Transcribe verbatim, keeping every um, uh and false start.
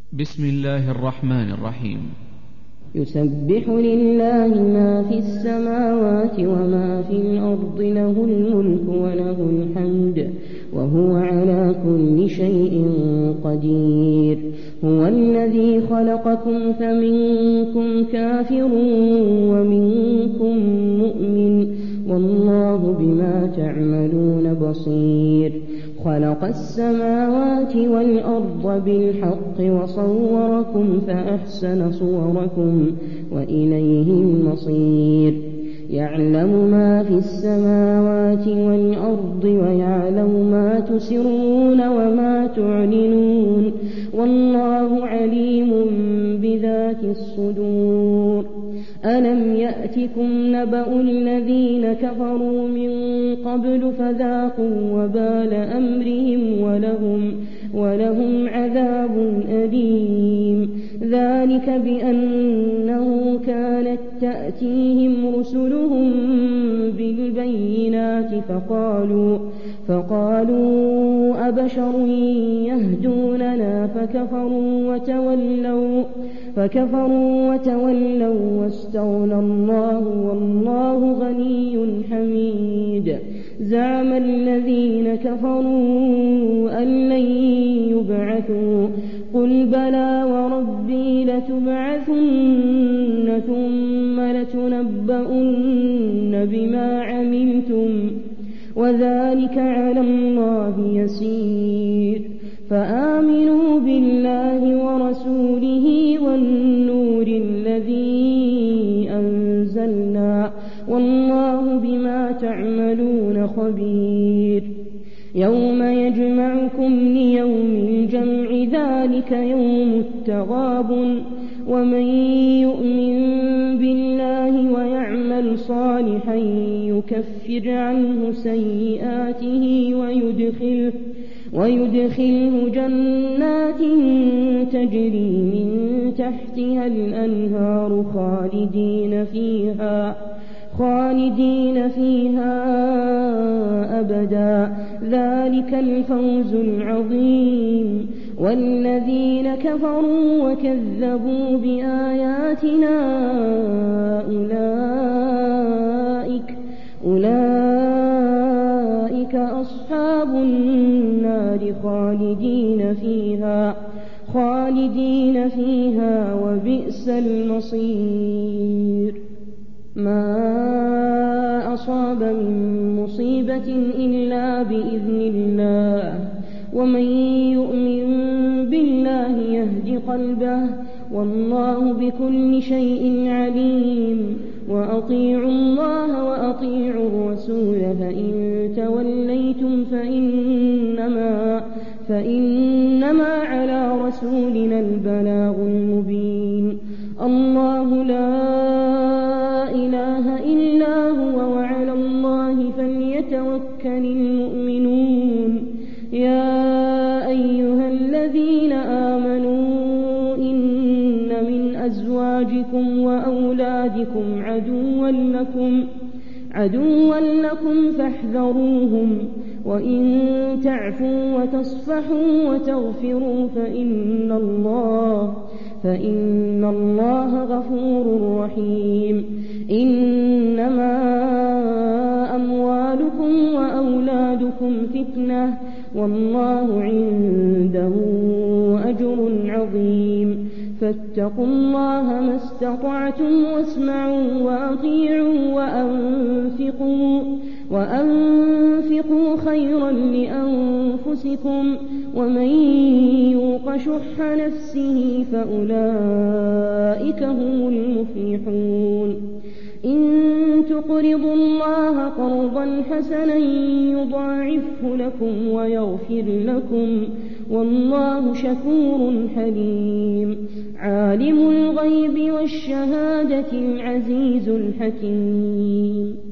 بسم الله الرحمن الرحيم. يسبح لله ما في السماوات وما في الأرض، له الملك وله الحمد وهو على كل شيء قدير. هو الذي خلقكم فمنكم كافر ومنكم مؤمن، والله بما تعملون بصير. خلق السماوات والأرض بالحق وصوركم فأحسن صوركم وإليه المصير. يعلم ما في السماوات والأرض ويعلم ما تسرون وما تعلنون، والله عليم بذات الصدور. ألم يأتكم نبأ الذين كفروا من قبل فذاقوا وبال أمرهم ولهم, ولهم عذاب أليم. ذلك بأنه كانت تأتيهم رسلهم بالبينات فقالوا, فقالوا أبشر يهدوننا فكفروا وتولوا, فكفروا وتولوا واستغنى الله والله غني حميد. زعم الذين كفروا أن لن يبعثوا، قل بلى وربي لتبعثن ثم لتنبؤن بما عملتم وذلك على الله يسير. فآمنوا بالله ورسوله والنور الذي أنزلنا، والله بما تعملون خبير. يوم يجمعكم ليوم الجمع، ذلك يوم التغابن. ومن يؤمن بالله ويعمل صالحا يكفر عنه سيئاته ويدخله, ويدخله جنات تجري من تحتها الأنهار خالدين فيها, خالدين فيها أبدا. ذلك الفوز العظيم. والذين كفروا وكذبوا بآياتنا أولئك, أولئك أصحاب النار خالدين فيها, خالدين فيها وبئس المصير. ما أصاب من مصيبة إلا بإذن الله، ومن يؤمن بالله يهد قلبه، والله بكل شيء عليم. وأطيعوا الله وأطيعوا الرسول، فإن توليتم فإنما, فإنما على رسولنا البلاغ المبين. الله لا إله إلا هو وعلى الله فليتوكل المؤمنون. يا أيها الذين آمنوا إن من أزواجكم وأولادكم عدوا لكم, عدوا لكم فاحذروهم. وإن تعفوا وتصفحوا وتغفروا فإن الله, فإن الله غفور رحيم. إنما أموالكم وأولادكم فتنة، والله عنده أجر عظيم. فاتقوا الله ما استطعتم واسمعوا وأطيعوا وأنفقوا, وأنفقوا خيرا لأنفسكم. ومن يوق شح نفسه فأولئك هم المفلحون. إن تقرضوا الله قرضا حسنا يضاعفه لكم ويغفر لكم، والله شكور حليم. عالم الغيب والشهادة العزيز الحكيم.